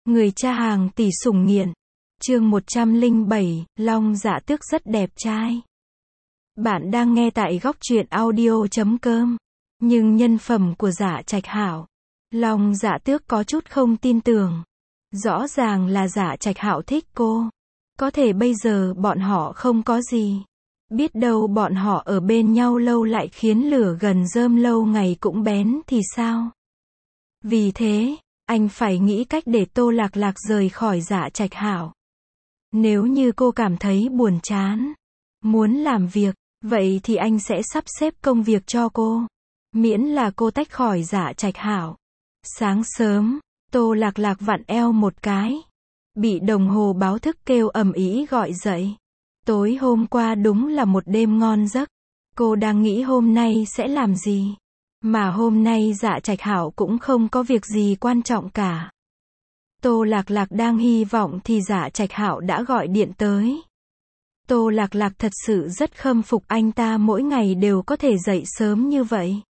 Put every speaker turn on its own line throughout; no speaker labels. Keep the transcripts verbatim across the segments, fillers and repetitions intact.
Người cha hàng tỷ sủng nghiện. Chương một trăm lẻ bảy, Long Dạ Tước rất đẹp trai. Bạn đang nghe tại góc truyện audio chấm com. Nhưng nhân phẩm của Dạ Trạch Hạo, Long Dạ Tước có chút không tin tưởng. Rõ ràng là Dạ Trạch Hạo thích cô. Có thể bây giờ bọn họ không có gì. Biết đâu bọn họ ở bên nhau lâu lại khiến lửa gần rơm lâu ngày cũng bén thì sao? Vì thế, anh phải nghĩ cách để Tô Lạc Lạc rời khỏi Dạ Trạch Hạo. Nếu như cô cảm thấy buồn chán, muốn làm việc, vậy thì anh sẽ sắp xếp công việc cho cô. Miễn là cô tách khỏi Dạ Trạch Hạo. Sáng sớm, Tô Lạc Lạc vặn eo một cái. Bị đồng hồ báo thức kêu ầm ĩ gọi dậy. Tối hôm qua đúng là một đêm ngon giấc. Cô đang nghĩ hôm nay sẽ làm gì. Mà hôm nay Dạ Trạch Hạo cũng không có việc gì quan trọng cả. Tô Lạc Lạc đang hy vọng thì Dạ Trạch Hạo đã gọi điện tới. Tô Lạc Lạc thật sự rất khâm phục anh ta mỗi ngày đều có thể dậy sớm như vậy.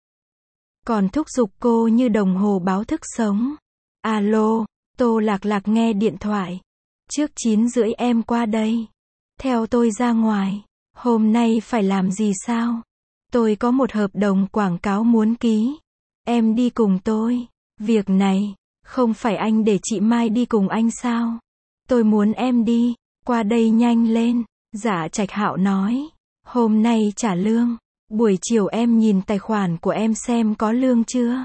Còn thúc giục cô như đồng hồ báo thức sống. Alo, Tô Lạc Lạc nghe điện thoại. Trước chín rưỡi em qua đây. Theo tôi ra ngoài. Hôm nay phải làm gì sao? Tôi có một hợp đồng quảng cáo muốn ký. Em đi cùng tôi. Việc này, không phải anh để chị Mai đi cùng anh sao? Tôi muốn em đi. Qua đây nhanh lên. Dạ Trạch Hạo nói. Hôm nay trả lương. Buổi chiều em nhìn tài khoản của em xem có lương chưa?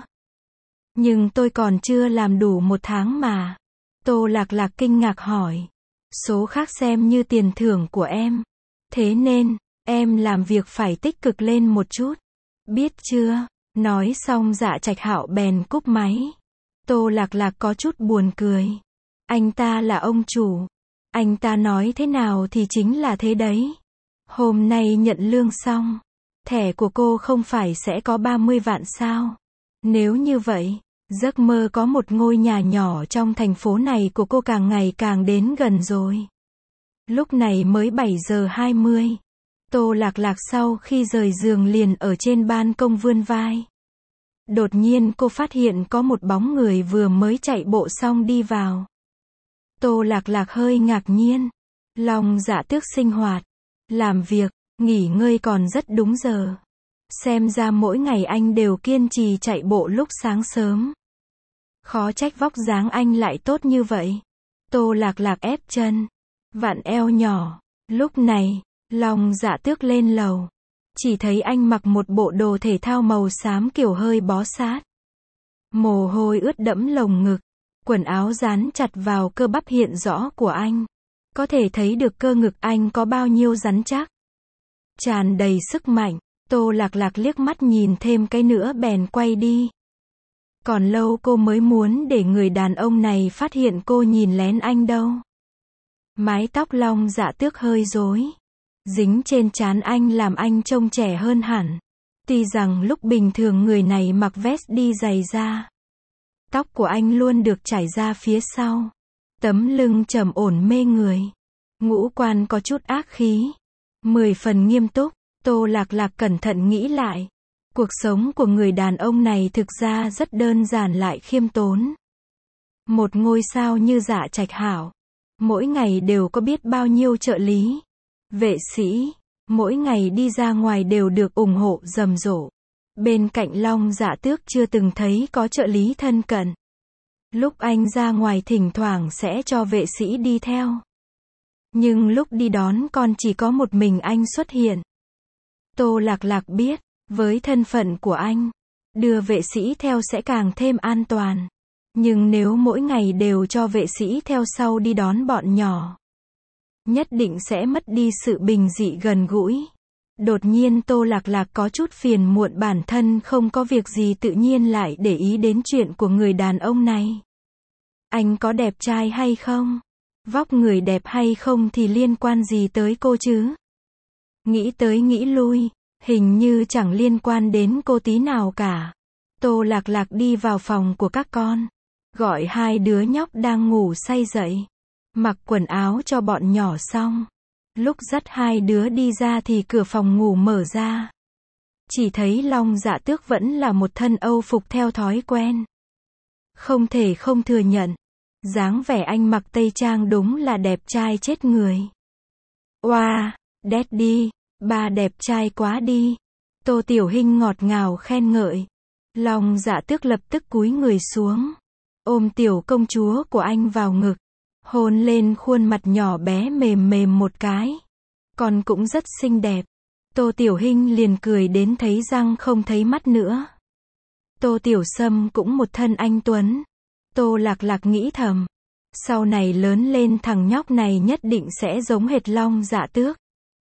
Nhưng tôi còn chưa làm đủ một tháng mà. Tô Lạc Lạc kinh ngạc hỏi. Số khác xem như tiền thưởng của em. Thế nên, em làm việc phải tích cực lên một chút. Biết chưa? Nói xong Dạ Trạch Hạo bèn cúp máy. Tô Lạc Lạc có chút buồn cười. Anh ta là ông chủ. Anh ta nói thế nào thì chính là thế đấy. Hôm nay nhận lương xong. Thẻ của cô không phải sẽ có ba mươi vạn sao? Nếu như vậy, giấc mơ có một ngôi nhà nhỏ trong thành phố này của cô càng ngày càng đến gần rồi. Lúc này mới bảy giờ hai mươi. Tô Lạc Lạc sau khi rời giường liền ở trên ban công vươn vai. Đột nhiên cô phát hiện có một bóng người vừa mới chạy bộ xong đi vào. Tô Lạc Lạc hơi ngạc nhiên. Long Dạ Tước sinh hoạt, làm việc, nghỉ ngơi còn rất đúng giờ. Xem ra mỗi ngày anh đều kiên trì chạy bộ lúc sáng sớm. Khó trách vóc dáng anh lại tốt như vậy. Tô Lạc Lạc ép chân, vặn eo nhỏ. Lúc này, Long Dạ Tước lên lầu. Chỉ thấy anh mặc một bộ đồ thể thao màu xám kiểu hơi bó sát. Mồ hôi ướt đẫm lồng ngực. Quần áo dán chặt vào cơ bắp hiện rõ của anh. Có thể thấy được cơ ngực anh có bao nhiêu rắn chắc. Tràn đầy sức mạnh. Tô Lạc Lạc liếc mắt nhìn thêm cái nữa bèn quay đi. Còn lâu cô mới muốn để người đàn ông này phát hiện cô nhìn lén anh đâu. Mái tóc Long Dạ Tước hơi rối. Dính trên trán anh làm anh trông trẻ hơn hẳn. Tuy rằng lúc bình thường người này mặc vest đi giày da. Tóc của anh luôn được trải ra phía sau. Tấm lưng trầm ổn mê người. Ngũ quan có chút ác khí. Mười phần nghiêm túc. Tô Lạc Lạc cẩn thận nghĩ lại. Cuộc sống của người đàn ông này thực ra rất đơn giản lại khiêm tốn. Một ngôi sao như Dạ Trạch Hạo. Mỗi ngày đều có biết bao nhiêu trợ lý. Vệ sĩ. Mỗi ngày đi ra ngoài đều được ủng hộ rầm rộ. Bên cạnh Long Dạ Tước chưa từng thấy có trợ lý thân cận. Lúc anh ra ngoài thỉnh thoảng sẽ cho vệ sĩ đi theo. Nhưng lúc đi đón con chỉ có một mình anh xuất hiện. Tô Lạc Lạc biết, với thân phận của anh, đưa vệ sĩ theo sẽ càng thêm an toàn. Nhưng nếu mỗi ngày đều cho vệ sĩ theo sau đi đón bọn nhỏ, nhất định sẽ mất đi sự bình dị gần gũi. Đột nhiên Tô Lạc Lạc có chút phiền muộn bản thân không có việc gì tự nhiên lại để ý đến chuyện của người đàn ông này. Anh có đẹp trai hay không? Vóc người đẹp hay không thì liên quan gì tới cô chứ? Nghĩ tới nghĩ lui, hình như chẳng liên quan đến cô tí nào cả. Tô Lạc Lạc đi vào phòng của các con. Gọi hai đứa nhóc đang ngủ say dậy. Mặc quần áo cho bọn nhỏ xong. Lúc dắt hai đứa đi ra thì cửa phòng ngủ mở ra. Chỉ thấy Long Dạ Tước vẫn là một thân âu phục theo thói quen. Không thể không thừa nhận. Dáng vẻ anh mặc tây trang đúng là đẹp trai chết người. Oa, wow, Daddy, ba đẹp trai quá đi. Tô Tiểu Hinh ngọt ngào khen ngợi. Long Dạ Tước lập tức cúi người xuống, ôm tiểu công chúa của anh vào ngực, hôn lên khuôn mặt nhỏ bé mềm mềm một cái. Con cũng rất xinh đẹp. Tô Tiểu Hinh liền cười đến thấy răng không thấy mắt nữa. Tô Tiểu Sâm cũng một thân anh tuấn. Tô Lạc Lạc nghĩ thầm, sau này lớn lên thằng nhóc này nhất định sẽ giống hệt Long Dạ Tước.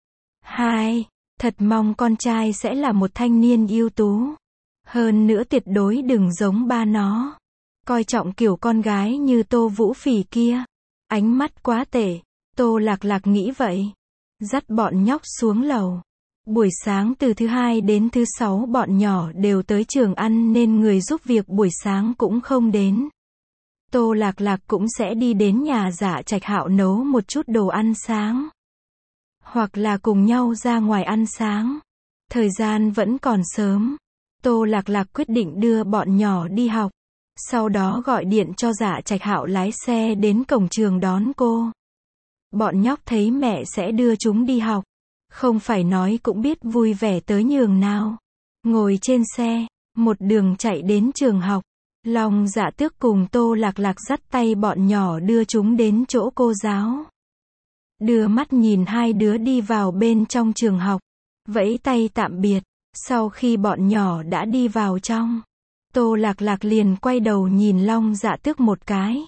Hai, thật mong con trai sẽ là một thanh niên ưu tú. Hơn nữa tuyệt đối đừng giống ba nó. Coi trọng kiểu con gái như Tô Vũ Phỉ kia. Ánh mắt quá tệ. Tô Lạc Lạc nghĩ vậy. Dắt bọn nhóc xuống lầu. Buổi sáng từ thứ hai đến thứ sáu bọn nhỏ đều tới trường ăn nên người giúp việc buổi sáng cũng không đến. Tô Lạc Lạc cũng sẽ đi đến nhà Dạ Trạch Hạo nấu một chút đồ ăn sáng. Hoặc là cùng nhau ra ngoài ăn sáng. Thời gian vẫn còn sớm. Tô Lạc Lạc quyết định đưa bọn nhỏ đi học. Sau đó gọi điện cho Dạ Trạch Hạo lái xe đến cổng trường đón cô. Bọn nhóc thấy mẹ sẽ đưa chúng đi học. Không phải nói cũng biết vui vẻ tới nhường nào. Ngồi trên xe, một đường chạy đến trường học. Long Dạ Tước cùng Tô Lạc Lạc dắt tay bọn nhỏ đưa chúng đến chỗ cô giáo. Đưa mắt nhìn hai đứa đi vào bên trong trường học. Vẫy tay tạm biệt. Sau khi bọn nhỏ đã đi vào trong, Tô Lạc Lạc liền quay đầu nhìn Long Dạ Tước một cái.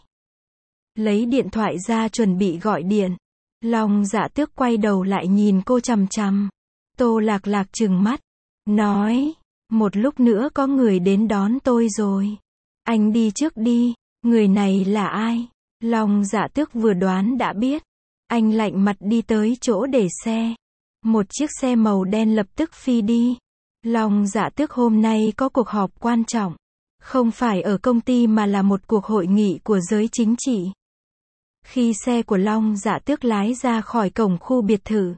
Lấy điện thoại ra chuẩn bị gọi điện. Long Dạ Tước quay đầu lại nhìn cô chằm chằm. Tô Lạc Lạc trừng mắt. Nói, một lúc nữa có người đến đón tôi rồi. Anh đi trước đi. Người này là ai? Long Dạ Tước vừa đoán đã biết. Anh lạnh mặt đi tới chỗ để xe. Một chiếc xe màu đen lập tức phi đi. Long Dạ Tước hôm nay có cuộc họp quan trọng. Không phải ở công ty mà là một cuộc hội nghị của giới chính trị. Khi xe của Long Dạ Tước lái ra khỏi cổng khu biệt thự,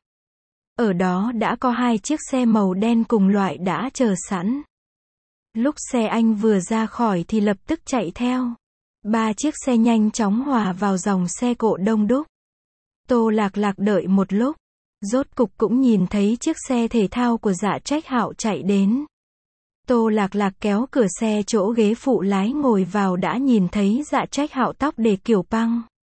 ở đó đã có hai chiếc xe màu đen cùng loại đã chờ sẵn. Lúc xe anh vừa ra khỏi thì lập tức chạy theo. Ba chiếc xe nhanh chóng hòa vào dòng xe cộ đông đúc. Tô Lạc Lạc đợi một lúc, rốt cục cũng nhìn thấy chiếc xe thể thao của Dạ Trạch Hạo chạy đến. Tô Lạc Lạc kéo cửa xe chỗ ghế phụ lái ngồi vào đã nhìn thấy Dạ Trạch Hạo tóc để kiểu băng.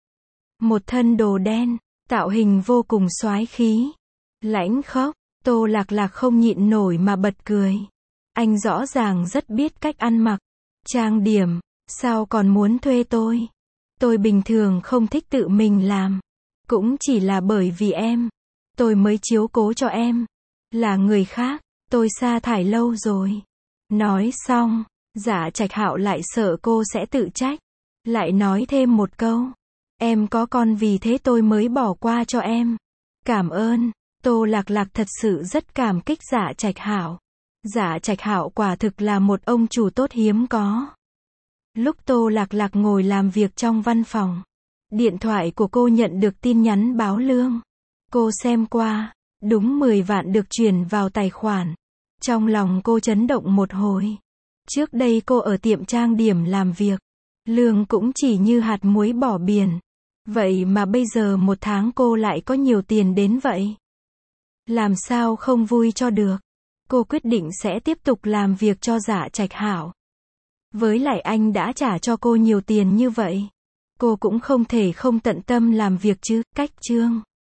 Một thân đồ đen, tạo hình vô cùng soái khí. Lãnh khốc, Tô Lạc Lạc không nhịn nổi mà bật cười. Anh rõ ràng rất biết cách ăn mặc, trang điểm, sao còn muốn thuê tôi? Tôi bình thường không thích tự mình làm. Cũng chỉ là bởi vì em, tôi mới chiếu cố cho em. Là người khác, tôi sa thải lâu rồi. Nói xong, Dạ Trạch Hạo lại sợ cô sẽ tự trách. Lại nói thêm một câu. Em có con vì thế tôi mới bỏ qua cho em. Cảm ơn. Tô Lạc Lạc thật sự rất cảm kích Dạ Trạch Hạo. Dạ Trạch Hạo quả thực là một ông chủ tốt hiếm có. Lúc Tô Lạc Lạc ngồi làm việc trong văn phòng, điện thoại của cô nhận được tin nhắn báo lương. Cô xem qua, đúng mười vạn được chuyển vào tài khoản. Trong lòng cô chấn động một hồi. Trước đây cô ở tiệm trang điểm làm việc, lương cũng chỉ như hạt muối bỏ biển. Vậy mà bây giờ một tháng cô lại có nhiều tiền đến vậy. Làm sao không vui cho được. Cô quyết định sẽ tiếp tục làm việc cho Dạ Trạch Hạo. Với lại anh đã trả cho cô nhiều tiền như vậy, cô cũng không thể không tận tâm làm việc chứ. Cách chương